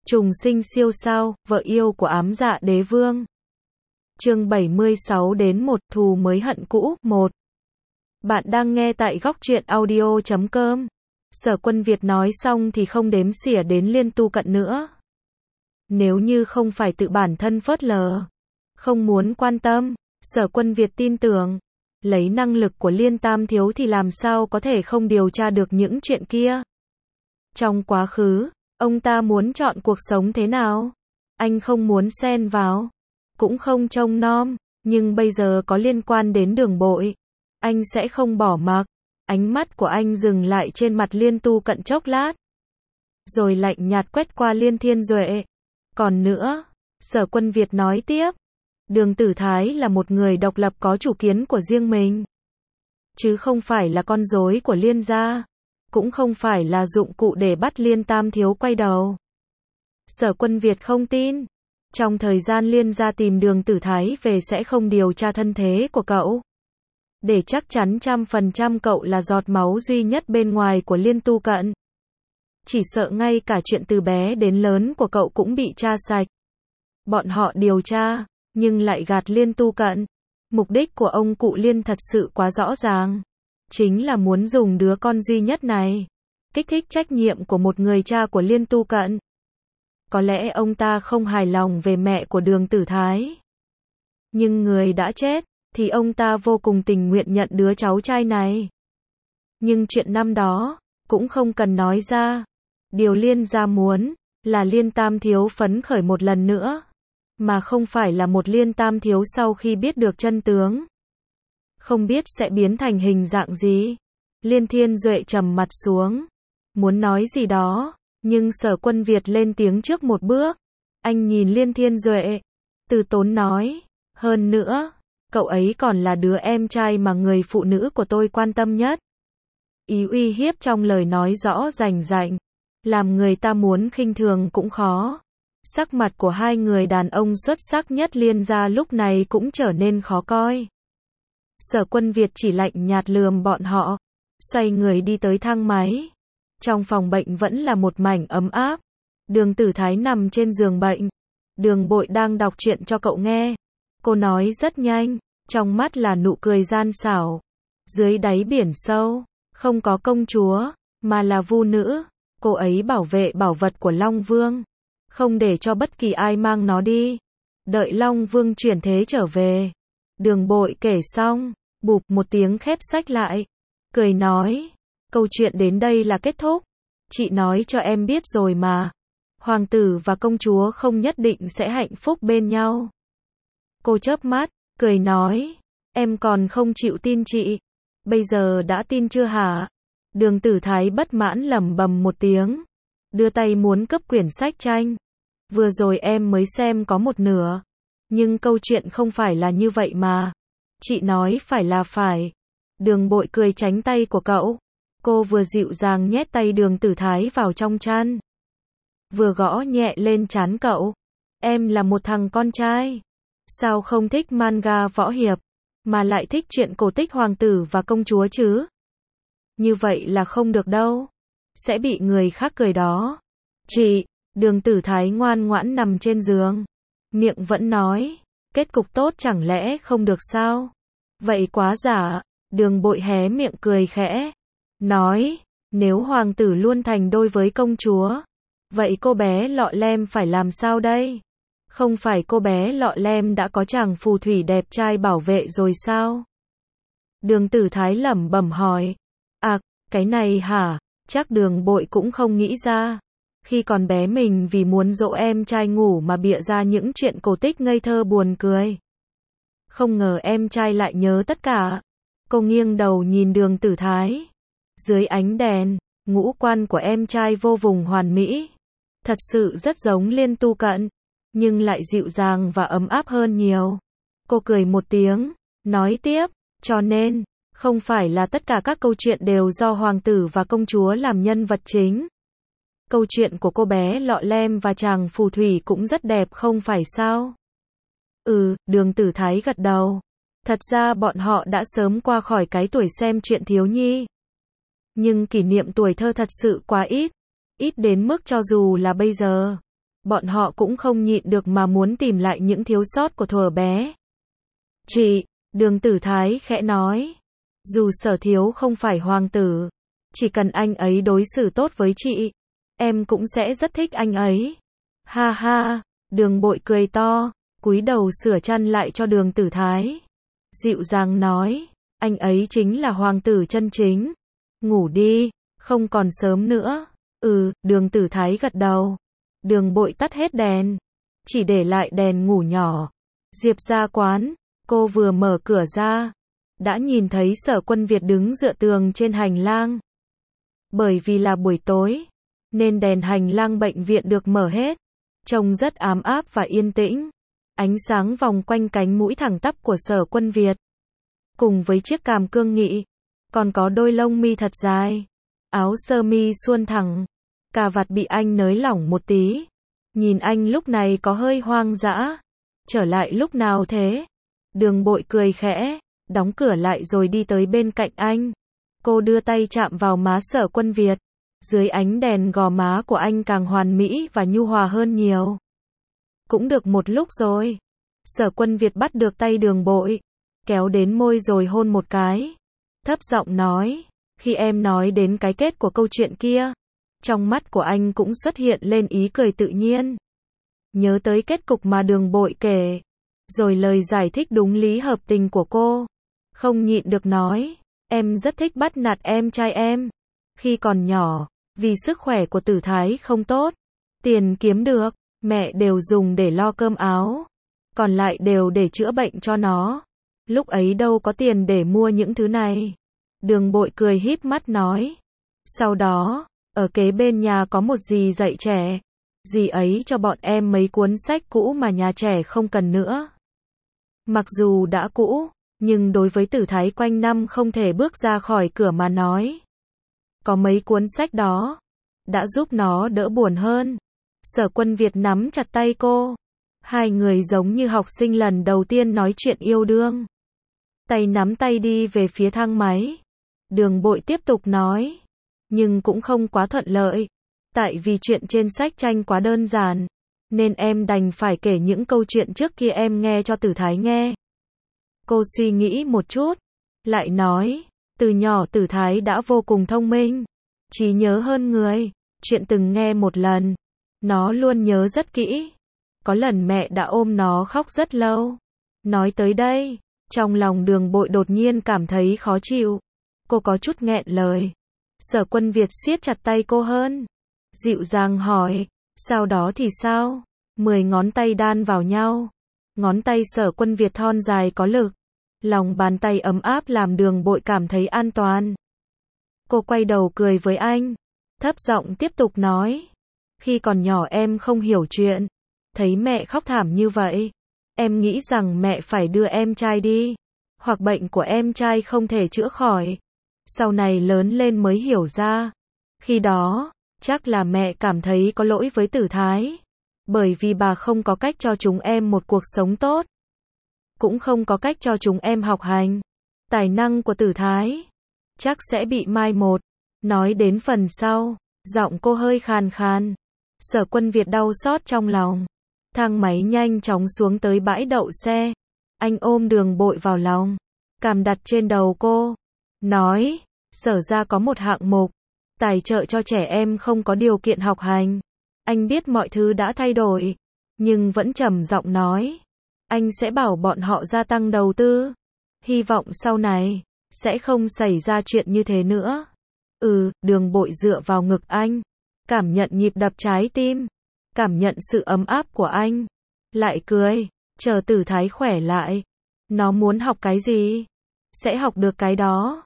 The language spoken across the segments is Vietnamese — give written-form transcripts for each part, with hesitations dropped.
Trùng sinh siêu sao, vợ yêu của ám dạ đế vương. Chương 76 đến 1 thù mới hận cũ, 1. Bạn đang nghe tại góc truyện audio.com. Sở Quân Việt nói xong thì không đếm xỉa đến Liên Tu Cận nữa. Nếu như không phải tự bản thân phớt lờ, không muốn quan tâm, Sở Quân Việt tin tưởng, lấy năng lực của Liên Tam Thiếu thì làm sao có thể không điều tra được những chuyện kia. Trong quá khứ, ông ta muốn chọn cuộc sống thế nào? Anh không muốn xen vào, cũng không trông nom, nhưng bây giờ có liên quan đến Đường Bội, anh sẽ không bỏ mặc. Ánh mắt của anh dừng lại trên mặt Liên Tu Cận chốc lát, rồi lạnh nhạt quét qua Liên Thiên Duệ. Còn nữa, Sở Quân Việt nói tiếp, Đường Tử Thái là một người độc lập có chủ kiến của riêng mình, chứ không phải là con rối của Liên gia, cũng không phải là dụng cụ để bắt Liên Tam Thiếu quay đầu. Sở Quân Việt không tin, trong thời gian Liên gia tìm Đường Tử Thái về sẽ không điều tra thân thế của cậu, để chắc chắn 100% cậu là giọt máu duy nhất bên ngoài của Liên Tu Cận. Chỉ sợ ngay cả chuyện từ bé đến lớn của cậu cũng bị tra sạch. Bọn họ điều tra, nhưng lại gạt Liên Tu Cận. Mục đích của ông cụ Liên thật sự quá rõ ràng, chính là muốn dùng đứa con duy nhất này kích thích trách nhiệm của một người cha của Liên Tu Cận. Có lẽ ông ta không hài lòng về mẹ của Đường Tử Thái, nhưng người đã chết thì ông ta vô cùng tình nguyện nhận đứa cháu trai này. Nhưng chuyện năm đó cũng không cần nói ra. Điều Liên gia muốn là Liên Tam Thiếu phấn khởi một lần nữa, mà không phải là một Liên Tam Thiếu sau khi biết được chân tướng, không biết sẽ biến thành hình dạng gì. Liên Thiên Duệ trầm mặt xuống, muốn nói gì đó, nhưng Sở Quân Việt lên tiếng trước một bước. Anh nhìn Liên Thiên Duệ, từ tốn nói, hơn nữa, cậu ấy còn là đứa em trai mà người phụ nữ của tôi quan tâm nhất. Ý uy hiếp trong lời nói rõ rành rành, làm người ta muốn khinh thường cũng khó. Sắc mặt của hai người đàn ông xuất sắc nhất Liên gia lúc này cũng trở nên khó coi. Sở Quân Việt chỉ lạnh nhạt lườm bọn họ, xoay người đi tới thang máy. Trong phòng bệnh vẫn là một mảnh ấm áp. Đường Tử Thái nằm trên giường bệnh, Đường Bội đang đọc truyện cho cậu nghe. Cô nói rất nhanh, trong mắt là nụ cười gian xảo. Dưới đáy biển sâu, không có công chúa, mà là vu nữ. Cô ấy bảo vệ bảo vật của Long Vương, không để cho bất kỳ ai mang nó đi. Đợi Long Vương chuyển thế trở về. Đường Bội kể xong, bụp một tiếng khép sách lại, cười nói, câu chuyện đến đây là kết thúc. Chị nói cho em biết rồi mà, hoàng tử và công chúa không nhất định sẽ hạnh phúc bên nhau. Cô chớp mắt, cười nói, em còn không chịu tin chị, bây giờ đã tin chưa hả? Đường Tử Thái bất mãn lẩm bẩm một tiếng, đưa tay muốn cướp quyển sách tranh. Vừa rồi em mới xem có một nửa, nhưng câu chuyện không phải là như vậy mà. Chị nói phải là phải. Đường Bội cười tránh tay của cậu. Cô vừa dịu dàng nhét tay Đường Tử Thái vào trong chăn, vừa gõ nhẹ lên trán cậu. Em là một thằng con trai, sao không thích manga võ hiệp, mà lại thích chuyện cổ tích hoàng tử và công chúa chứ? Như vậy là không được đâu, sẽ bị người khác cười đó. Chị, Đường Tử Thái ngoan ngoãn nằm trên giường, miệng vẫn nói, kết cục tốt chẳng lẽ không được sao? Vậy quá giả. Đường Bội hé miệng cười khẽ, nói, nếu hoàng tử luôn thành đôi với công chúa, vậy cô bé Lọ Lem phải làm sao đây? Không phải cô bé Lọ Lem đã có chàng phù thủy đẹp trai bảo vệ rồi sao? Đường Tử Thái lẩm bẩm hỏi. À, cái này hả? Chắc Đường Bội cũng không nghĩ ra. Khi còn bé mình vì muốn dỗ em trai ngủ mà bịa ra những chuyện cổ tích ngây thơ buồn cười. Không ngờ em trai lại nhớ tất cả. Cô nghiêng đầu nhìn Đường Tử Thái. Dưới ánh đèn, ngũ quan của em trai vô vùng hoàn mỹ. Thật sự rất giống Liên Tu Cận, nhưng lại dịu dàng và ấm áp hơn nhiều. Cô cười một tiếng, nói tiếp, cho nên, không phải là tất cả các câu chuyện đều do hoàng tử và công chúa làm nhân vật chính. Câu chuyện của cô bé Lọ Lem và chàng phù thủy cũng rất đẹp không phải sao? Đường Tử Thái gật đầu. Thật ra bọn họ đã sớm qua khỏi cái tuổi xem chuyện thiếu nhi. Nhưng kỷ niệm tuổi thơ thật sự quá ít. Ít đến mức cho dù là bây giờ, bọn họ cũng không nhịn được mà muốn tìm lại những thiếu sót của thuở bé. Chị, Đường Tử Thái khẽ nói, dù Sở Thiếu không phải hoàng tử, chỉ cần anh ấy đối xử tốt với chị, em cũng sẽ rất thích anh ấy. Ha ha, Đường Bội cười to, cúi đầu sửa chăn lại cho Đường Tử Thái. Dịu dàng nói, anh ấy chính là hoàng tử chân chính. Ngủ đi, không còn sớm nữa. Đường Tử Thái gật đầu. Đường Bội tắt hết đèn, chỉ để lại đèn ngủ nhỏ. Diệp ra quán, cô vừa mở cửa ra, đã nhìn thấy Sở Quân Việt đứng dựa tường trên hành lang. Bởi vì là buổi tối, nên đèn hành lang bệnh viện được mở hết, trông rất ám áp và yên tĩnh. Ánh sáng vòng quanh cánh mũi thẳng tắp của Sở Quân Việt, cùng với chiếc cằm cương nghị, còn có đôi lông mi thật dài, áo sơ mi suôn thẳng, cà vạt bị anh nới lỏng một tí. Nhìn anh lúc này có hơi hoang dã. Trở lại lúc nào thế? Đường Bội cười khẽ, đóng cửa lại rồi đi tới bên cạnh anh. Cô đưa tay chạm vào má Sở Quân Việt. Dưới ánh đèn gò má của anh càng hoàn mỹ và nhu hòa hơn nhiều. Cũng được một lúc rồi. Sở Quân Việt bắt được tay Đường Bội, kéo đến môi rồi hôn một cái. Thấp giọng nói, khi em nói đến cái kết của câu chuyện kia, trong mắt của anh cũng xuất hiện lên ý cười tự nhiên. Nhớ tới kết cục mà Đường Bội kể, rồi lời giải thích đúng lý hợp tình của cô, không nhịn được nói, em rất thích bắt nạt em trai em. Khi còn nhỏ, vì sức khỏe của Tử Thái không tốt, tiền kiếm được, mẹ đều dùng để lo cơm áo, còn lại đều để chữa bệnh cho nó. Lúc ấy đâu có tiền để mua những thứ này. Đường Bội cười híp mắt nói. Sau đó, ở kế bên nhà có một dì dạy trẻ. Dì ấy cho bọn em mấy cuốn sách cũ mà nhà trẻ không cần nữa. Mặc dù đã cũ, nhưng đối với Tử Thái quanh năm không thể bước ra khỏi cửa mà nói, có mấy cuốn sách đó, đã giúp nó đỡ buồn hơn. Sở Quân Việt nắm chặt tay cô. Hai người giống như học sinh lần đầu tiên nói chuyện yêu đương. Tay nắm tay đi về phía thang máy. Đường Bội tiếp tục nói. Nhưng cũng không quá thuận lợi. Tại vì chuyện trên sách tranh quá đơn giản, nên em đành phải kể những câu chuyện trước kia em nghe cho Tử Thái nghe. Cô suy nghĩ một chút, lại nói, từ nhỏ Tử Thái đã vô cùng thông minh, trí nhớ hơn người. Chuyện từng nghe một lần, nó luôn nhớ rất kỹ. Có lần mẹ đã ôm nó khóc rất lâu. Nói tới đây, trong lòng Đường Bội đột nhiên cảm thấy khó chịu. Cô có chút nghẹn lời. Sở Quân Việt siết chặt tay cô hơn, dịu dàng hỏi, sau đó thì sao? 10 ngón tay đan vào nhau. Ngón tay Sở Quân Việt thon dài có lực. Lòng bàn tay ấm áp làm Đường Bội cảm thấy an toàn. Cô quay đầu cười với anh, thấp giọng tiếp tục nói. Khi còn nhỏ em không hiểu chuyện. Thấy mẹ khóc thảm như vậy, em nghĩ rằng mẹ phải đưa em trai đi, hoặc bệnh của em trai không thể chữa khỏi. Sau này lớn lên mới hiểu ra. Khi đó, chắc là mẹ cảm thấy có lỗi với Tử Thái. Bởi vì bà không có cách cho chúng em một cuộc sống tốt. Cũng không có cách cho chúng em học hành. Tài năng của Tử Thái chắc sẽ bị mai một. Nói đến phần sau, giọng cô hơi khàn khàn. Sở Quân Việt đau xót trong lòng. Thang máy nhanh chóng xuống tới bãi đậu xe. Anh ôm Đường Bội vào lòng, cằm đặt trên đầu cô, nói, Sở ra có một hạng mục tài trợ cho trẻ em không có điều kiện học hành. Anh biết mọi thứ đã thay đổi, nhưng vẫn trầm giọng nói, anh sẽ bảo bọn họ gia tăng đầu tư. Hy vọng sau này sẽ không xảy ra chuyện như thế nữa. Đường Bội dựa vào ngực anh, cảm nhận nhịp đập trái tim, cảm nhận sự ấm áp của anh, lại cười, chờ Tử Thái khỏe lại. Nó muốn học cái gì? Sẽ học được cái đó.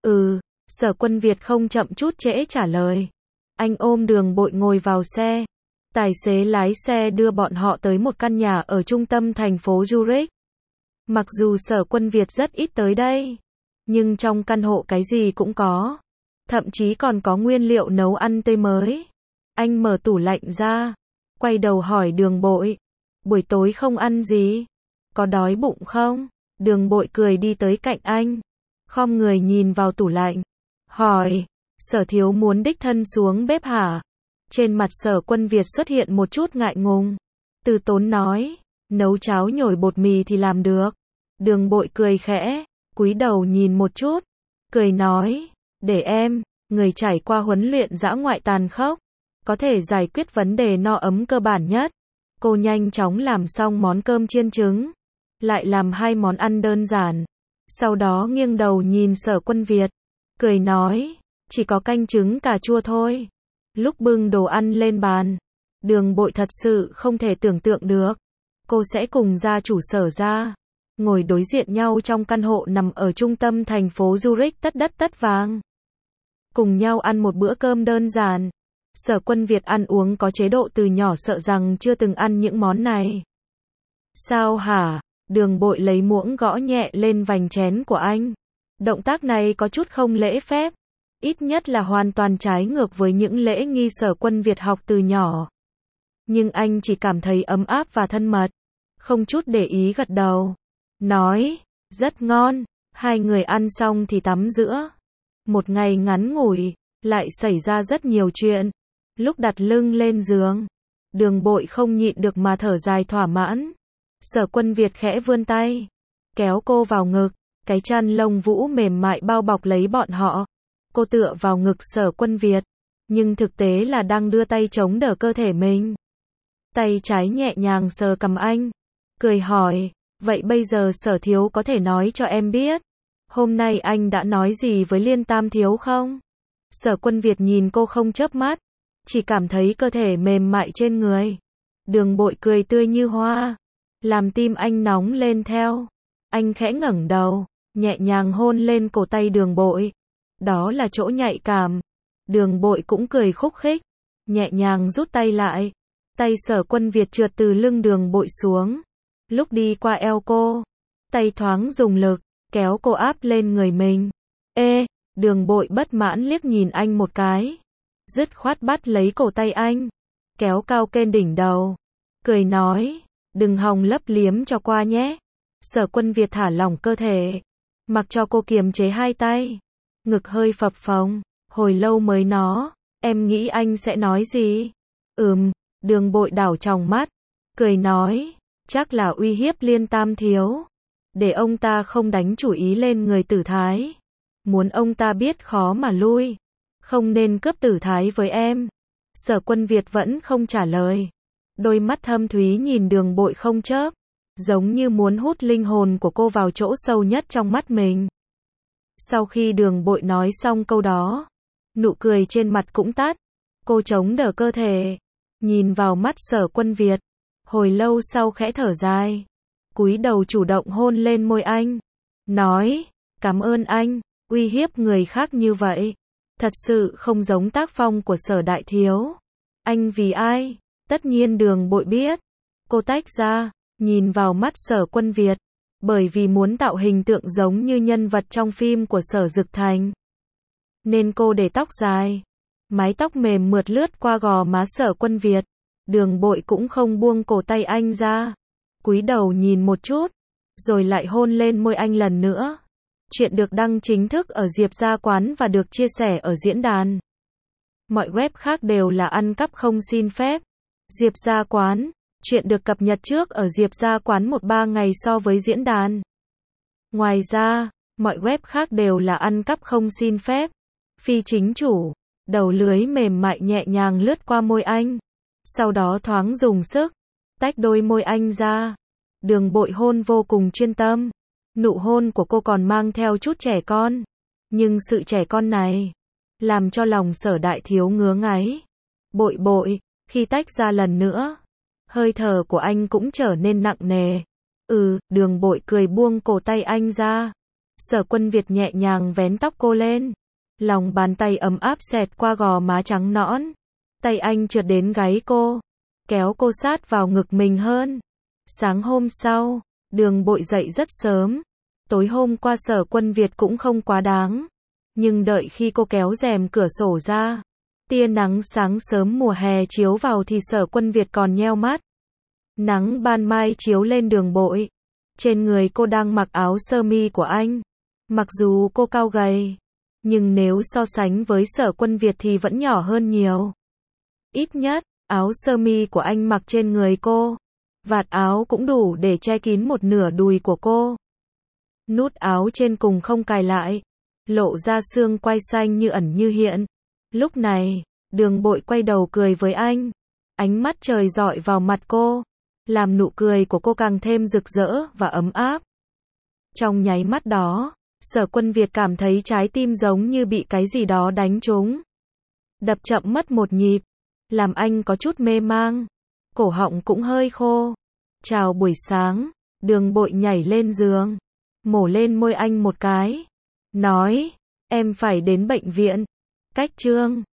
Sở Quân Việt không chậm chút trễ trả lời. Anh ôm Đường Bội ngồi vào xe. Tài xế lái xe đưa bọn họ tới một căn nhà ở trung tâm thành phố Zurich. Mặc dù Sở Quân Việt rất ít tới đây, nhưng trong căn hộ cái gì cũng có. Thậm chí còn có nguyên liệu nấu ăn tươi mới. Anh mở tủ lạnh ra, quay đầu hỏi Đường Bội, buổi tối không ăn gì? Có đói bụng không? Đường Bội cười đi tới cạnh anh, khom người nhìn vào tủ lạnh, hỏi, Sở thiếu muốn đích thân xuống bếp hả? Trên mặt Sở Quân Việt xuất hiện một chút ngại ngùng. Từ Tốn nói, nấu cháo nhồi bột mì thì làm được. Đường Bội cười khẽ, cúi đầu nhìn một chút, cười nói, để em, người trải qua huấn luyện dã ngoại tàn khốc, có thể giải quyết vấn đề no ấm cơ bản nhất. Cô nhanh chóng làm xong món cơm chiên trứng, lại làm 2 món ăn đơn giản. Sau đó nghiêng đầu nhìn Sở Quân Việt, cười nói, chỉ có canh trứng cà chua thôi. Lúc bưng đồ ăn lên bàn, Đường Bội thật sự không thể tưởng tượng được, cô sẽ cùng gia chủ Sở gia ngồi đối diện nhau trong căn hộ nằm ở trung tâm thành phố Zurich tất đất tất vàng. Cùng nhau ăn một bữa cơm đơn giản. Sở Quân Việt ăn uống có chế độ từ nhỏ, sợ rằng chưa từng ăn những món này. Sao hả? Đường Bội lấy muỗng gõ nhẹ lên vành chén của anh. Động tác này có chút không lễ phép, ít nhất là hoàn toàn trái ngược với những lễ nghi Sở Quân Việt học từ nhỏ. Nhưng anh chỉ cảm thấy ấm áp và thân mật, không chút để ý gật đầu, nói, rất ngon. Hai người ăn xong thì tắm giữa. Một ngày ngắn ngủi, lại xảy ra rất nhiều chuyện. Lúc đặt lưng lên giường, Đường Bội không nhịn được mà thở dài thỏa mãn. Sở Quân Việt khẽ vươn tay, kéo cô vào ngực, cái chăn lông vũ mềm mại bao bọc lấy bọn họ. Cô tựa vào ngực Sở Quân Việt, nhưng thực tế là đang đưa tay chống đỡ cơ thể mình. Tay trái nhẹ nhàng sờ cằm anh, cười hỏi, vậy bây giờ Sở thiếu có thể nói cho em biết, hôm nay anh đã nói gì với Liên Tam thiếu không? Sở Quân Việt nhìn cô không chớp mắt, chỉ cảm thấy cơ thể mềm mại trên người. Đường Bội cười tươi như hoa, làm tim anh nóng lên theo. Anh khẽ ngẩng đầu, nhẹ nhàng hôn lên cổ tay Đường Bội. Đó là chỗ nhạy cảm. Đường Bội cũng cười khúc khích, nhẹ nhàng rút tay lại. Tay Sở Quân Việt trượt từ lưng Đường Bội xuống. Lúc đi qua eo cô, tay thoáng dùng lực, kéo cô áp lên người mình. Ê, Đường Bội bất mãn liếc nhìn anh một cái, dứt khoát bắt lấy cổ tay anh, kéo cao trên đỉnh đầu, cười nói, đừng hòng lấp liếm cho qua nhé. Sở Quân Việt thả lỏng cơ thể, mặc cho cô kiềm chế hai tay, ngực hơi phập phồng, hồi lâu mới nói, em nghĩ anh sẽ nói gì? Đường Bội đảo tròng mắt, cười nói, chắc là uy hiếp Liên Tam thiếu, để ông ta không đánh chủ ý lên người Tử Thái. Muốn ông ta biết khó mà lui, không nên cướp Tử Thái với em. Sở Quân Việt vẫn không trả lời, đôi mắt thâm thúy nhìn Đường Bội không chớp, giống như muốn hút linh hồn của cô vào chỗ sâu nhất trong mắt mình. Sau khi Đường Bội nói xong câu đó, nụ cười trên mặt cũng tắt, cô chống đỡ cơ thể, nhìn vào mắt Sở Quân Việt, hồi lâu sau khẽ thở dài, cúi đầu chủ động hôn lên môi anh, nói, cảm ơn anh. Uy hiếp người khác như vậy, thật sự không giống tác phong của Sở đại thiếu. Anh vì ai? Tất nhiên Đường Bội biết. Cô tách ra, nhìn vào mắt Sở Quân Việt, bởi vì muốn tạo hình tượng giống như nhân vật trong phim của Sở Dực Thành, nên cô để tóc dài. Mái tóc mềm mượt lướt qua gò má Sở Quân Việt. Đường Bội cũng không buông cổ tay anh ra, cúi đầu nhìn một chút, rồi lại hôn lên môi anh lần nữa. Chuyện được đăng chính thức ở Diệp Gia Quán và được chia sẻ ở diễn đàn. Mọi web khác đều là ăn cắp không xin phép. Diệp Gia Quán, chuyện được cập nhật trước ở Diệp Gia Quán 1-3 ngày so với diễn đàn. Ngoài ra, mọi web khác đều là ăn cắp không xin phép. Phi chính chủ, đầu lưới mềm mại nhẹ nhàng lướt qua môi anh, sau đó thoáng dùng sức, tách đôi môi anh ra. Đường Bội hôn vô cùng chuyên tâm. Nụ hôn của cô còn mang theo chút trẻ con, nhưng sự trẻ con này làm cho lòng Sở đại thiếu ngứa ngáy. Bội Bội, khi tách ra lần nữa, hơi thở của anh cũng trở nên nặng nề. Đường Bội cười buông cổ tay anh ra. Sở Quân Việt nhẹ nhàng vén tóc cô lên, lòng bàn tay ấm áp xẹt qua gò má trắng nõn. Tay anh trượt đến gáy cô, kéo cô sát vào ngực mình hơn. Sáng hôm sau, Đường Bội dậy rất sớm. Tối hôm qua Sở Quân Việt cũng không quá đáng, nhưng đợi khi cô kéo rèm cửa sổ ra, tia nắng sáng sớm mùa hè chiếu vào thì Sở Quân Việt còn nheo mắt. Nắng ban mai chiếu lên Đường Bội, trên người cô đang mặc áo sơ mi của anh. Mặc dù cô cao gầy, nhưng nếu so sánh với Sở Quân Việt thì vẫn nhỏ hơn nhiều. Ít nhất, áo sơ mi của anh mặc trên người cô. Vạt áo cũng đủ để che kín một nửa đùi của cô. Nút áo trên cùng không cài lại, lộ ra xương quai xanh như ẩn như hiện. Lúc này, Đường Bội quay đầu cười với anh. Ánh mắt trời rọi vào mặt cô, làm nụ cười của cô càng thêm rực rỡ và ấm áp. Trong nháy mắt đó, Sở Quân Việt cảm thấy trái tim giống như bị cái gì đó đánh trúng. Đập chậm mất một nhịp, làm anh có chút mê mang. Cổ họng cũng hơi khô. Chào buổi sáng, Đường Bội nhảy lên giường, mổ lên môi anh một cái. Nói, em phải đến bệnh viện. Cách Trương